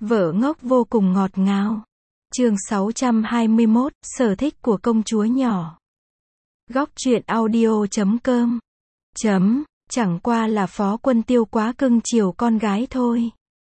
Vợ ngốc vô cùng ngọt ngào. Chương 621, sở thích của công chúa nhỏ. Góc truyện audio.com. Chẳng qua là Phó Quân Tiêu quá cưng chiều con gái thôi.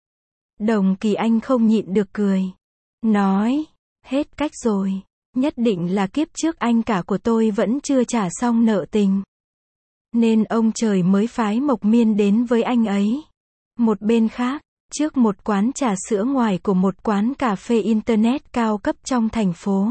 Đồng Kỳ Anh không nhịn được cười. Nói, hết cách rồi. Nhất định là kiếp trước anh cả của tôi vẫn chưa trả xong nợ tình. Nên ông trời mới phái Mộc Miên đến với anh ấy. Một bên khác, trước một quán trà sữa ngoài của một quán cà phê internet cao cấp trong thành phố.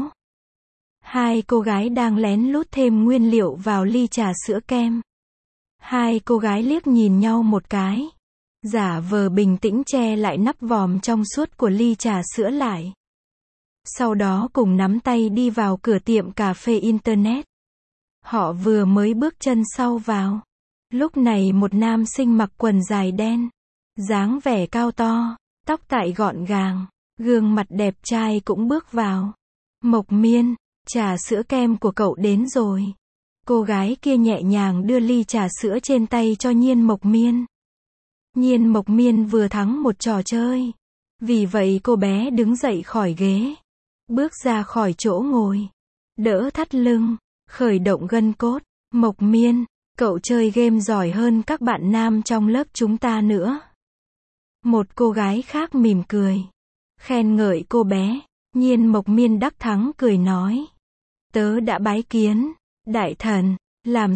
Hai cô gái đang lén lút thêm nguyên liệu vào ly trà sữa kem. Hai cô gái liếc nhìn nhau một cái. Giả vờ bình tĩnh che lại nắp vòm trong suốt của ly trà sữa lại. Sau đó cùng nắm tay đi vào cửa tiệm cà phê internet. Họ vừa mới bước chân sau vào. Lúc này một nam sinh mặc quần dài đen. Dáng vẻ cao to, tóc tại gọn gàng, gương mặt đẹp trai cũng bước vào. Mộc Miên, trà sữa kem của cậu đến rồi. Cô gái kia nhẹ nhàng đưa ly trà sữa trên tay cho Nhiên Mộc Miên. Nhiên Mộc Miên vừa thắng một trò chơi. Vì vậy cô bé đứng dậy khỏi ghế. Bước ra khỏi chỗ ngồi. Đỡ thắt lưng, khởi động gân cốt. Mộc Miên, cậu chơi game giỏi hơn các bạn nam trong lớp chúng ta nữa. Một cô gái khác mỉm cười. Khen ngợi cô bé. Nhiên Mộc Miên đắc thắng cười nói. Tớ đã bái kiến đại thần, làm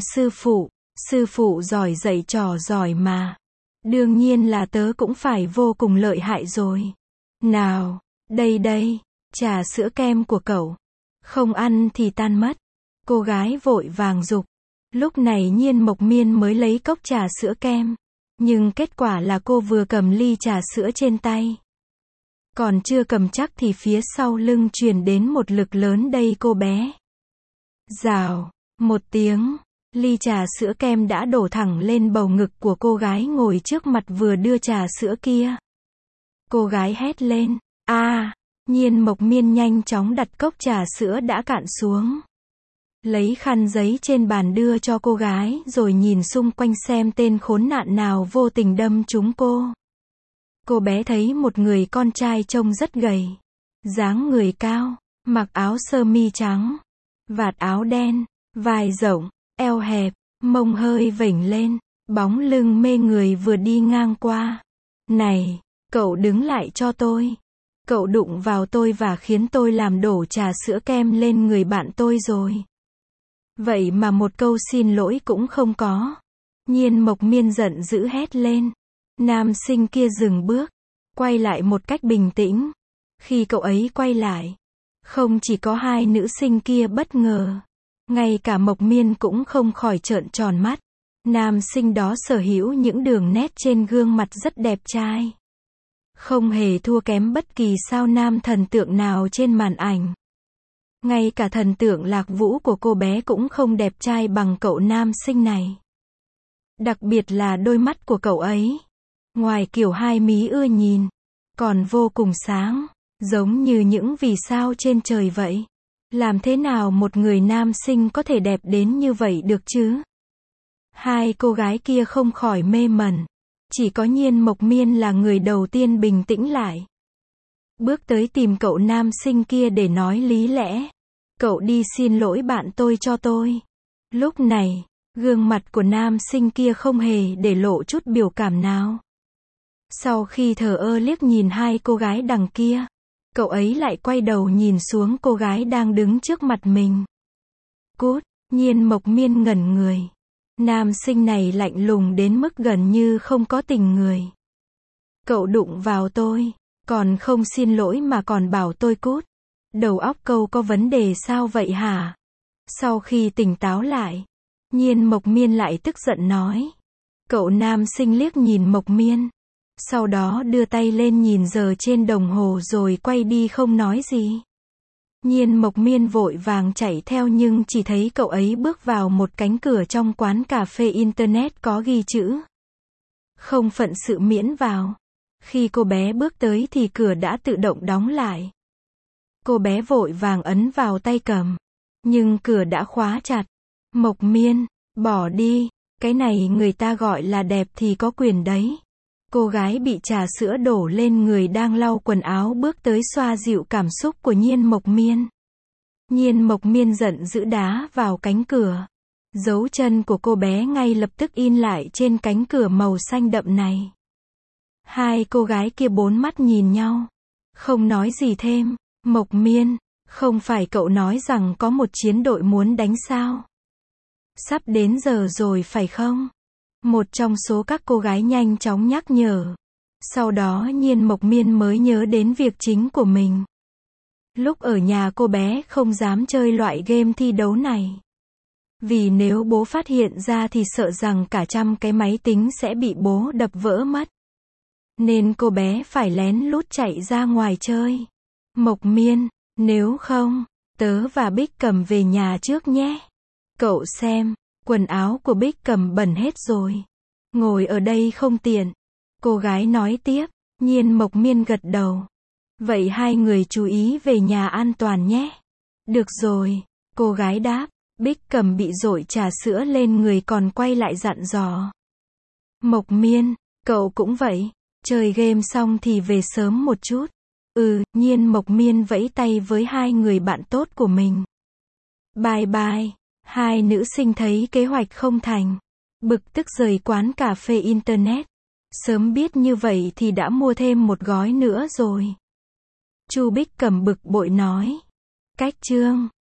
sư phụ giỏi dạy trò giỏi mà. Đương nhiên là tớ cũng phải vô cùng lợi hại rồi. Nào, đây, trà sữa kem của cậu. Không ăn thì tan mất. Cô gái vội vàng giục. Lúc này Nhiên Mộc Miên mới lấy cốc trà sữa kem. Nhưng kết quả là cô vừa cầm ly trà sữa trên tay. Còn chưa cầm chắc thì phía sau lưng truyền đến một lực lớn đây cô bé. Rào, một tiếng, ly trà sữa kem đã đổ thẳng lên bầu ngực của cô gái ngồi trước mặt vừa đưa trà sữa kia. Cô gái hét lên, Nhiên Mộc Miên nhanh chóng đặt cốc trà sữa đã cạn xuống. Lấy khăn giấy trên bàn đưa cho cô gái rồi nhìn xung quanh xem tên khốn nạn nào vô tình đâm trúng cô. Cô bé thấy một người con trai trông rất gầy. Dáng người cao, mặc áo sơ mi trắng, vạt áo đen, vai rộng, eo hẹp, mông hơi vểnh lên, bóng lưng mê người vừa đi ngang qua. Này, cậu đứng lại cho tôi. Cậu đụng vào tôi và khiến tôi làm đổ trà sữa kem lên người bạn tôi rồi. Vậy mà một câu xin lỗi cũng không có. Nhiên Mộc Miên giận dữ hét lên. Nam sinh kia dừng bước, quay lại một cách bình tĩnh. Khi cậu ấy quay lại, không chỉ có hai nữ sinh kia bất ngờ, ngay cả Mộc Miên cũng không khỏi trợn tròn mắt. Nam sinh đó sở hữu những đường nét trên gương mặt rất đẹp trai. Không hề thua kém bất kỳ sao nam thần tượng nào trên màn ảnh. Ngay cả thần tượng Lạc Vũ của cô bé cũng không đẹp trai bằng cậu nam sinh này. Đặc biệt là đôi mắt của cậu ấy. Ngoài kiểu hai mí ưa nhìn, còn vô cùng sáng, giống như những vì sao trên trời vậy. Làm thế nào một người nam sinh có thể đẹp đến như vậy được chứ? Hai cô gái kia không khỏi mê mẩn. Chỉ có Nhiên Mộc Miên là người đầu tiên bình tĩnh lại. Bước tới tìm cậu nam sinh kia để nói lý lẽ. Cậu đi xin lỗi bạn tôi cho tôi. Lúc này, gương mặt của nam sinh kia không hề để lộ chút biểu cảm nào. Sau khi thờ ơ liếc nhìn hai cô gái đằng kia, cậu ấy lại quay đầu nhìn xuống cô gái đang đứng trước mặt mình. Cút, Nhiên Mộc Miên ngẩn người. Nam sinh này lạnh lùng đến mức gần như không có tình người. Cậu đụng vào tôi, còn không xin lỗi mà còn bảo tôi cút. Đầu óc cậu có vấn đề sao vậy hả? Sau khi tỉnh táo lại, Nhiên Mộc Miên lại tức giận nói. Cậu nam sinh liếc nhìn Mộc Miên. Sau đó đưa tay lên nhìn giờ trên đồng hồ rồi quay đi không nói gì. Nhiên Mộc Miên vội vàng chạy theo nhưng chỉ thấy cậu ấy bước vào một cánh cửa trong quán cà phê internet có ghi chữ không phận sự miễn vào. Khi cô bé bước tới thì cửa đã tự động đóng lại. Cô bé vội vàng ấn vào tay cầm, nhưng cửa đã khóa chặt. Mộc Miên, bỏ đi, cái này người ta gọi là đẹp thì có quyền đấy. Cô gái bị trà sữa đổ lên người đang lau quần áo bước tới xoa dịu cảm xúc của Nhiên Mộc Miên. Nhiên Mộc Miên giận dữ đá vào cánh cửa. Dấu chân của cô bé ngay lập tức in lại trên cánh cửa màu xanh đậm này. Hai cô gái kia bốn mắt nhìn nhau. Không nói gì thêm. Mộc Miên, không phải cậu nói rằng có một chiến đội muốn đánh sao? Sắp đến giờ rồi phải không? Một trong số các cô gái nhanh chóng nhắc nhở. Sau đó Nhiên Mộc Miên mới nhớ đến việc chính của mình. Lúc ở nhà cô bé không dám chơi loại game thi đấu này. Vì nếu bố phát hiện ra thì sợ rằng cả trăm cái máy tính sẽ bị bố đập vỡ mất. Nên cô bé phải lén lút chạy ra ngoài chơi. Mộc Miên, nếu không, tớ và Bích Cầm về nhà trước nhé. Cậu xem, quần áo của Bích Cầm bẩn hết rồi. Ngồi ở đây không tiện. Cô gái nói tiếp. Nhiên Mộc Miên gật đầu. Vậy hai người chú ý về nhà an toàn nhé. Được rồi, cô gái đáp. Bích Cầm bị dội trà sữa lên người còn quay lại dặn dò. Mộc Miên, cậu cũng vậy. Chơi game xong thì về sớm một chút. Nhiên Mộc Miên vẫy tay với hai người bạn tốt của mình. Bye bye. Hai nữ sinh thấy kế hoạch không thành. Bực tức rời quán cà phê internet. Sớm biết như vậy thì đã mua thêm một gói nữa rồi. Chu Bích Cầm bực bội nói. Cách chương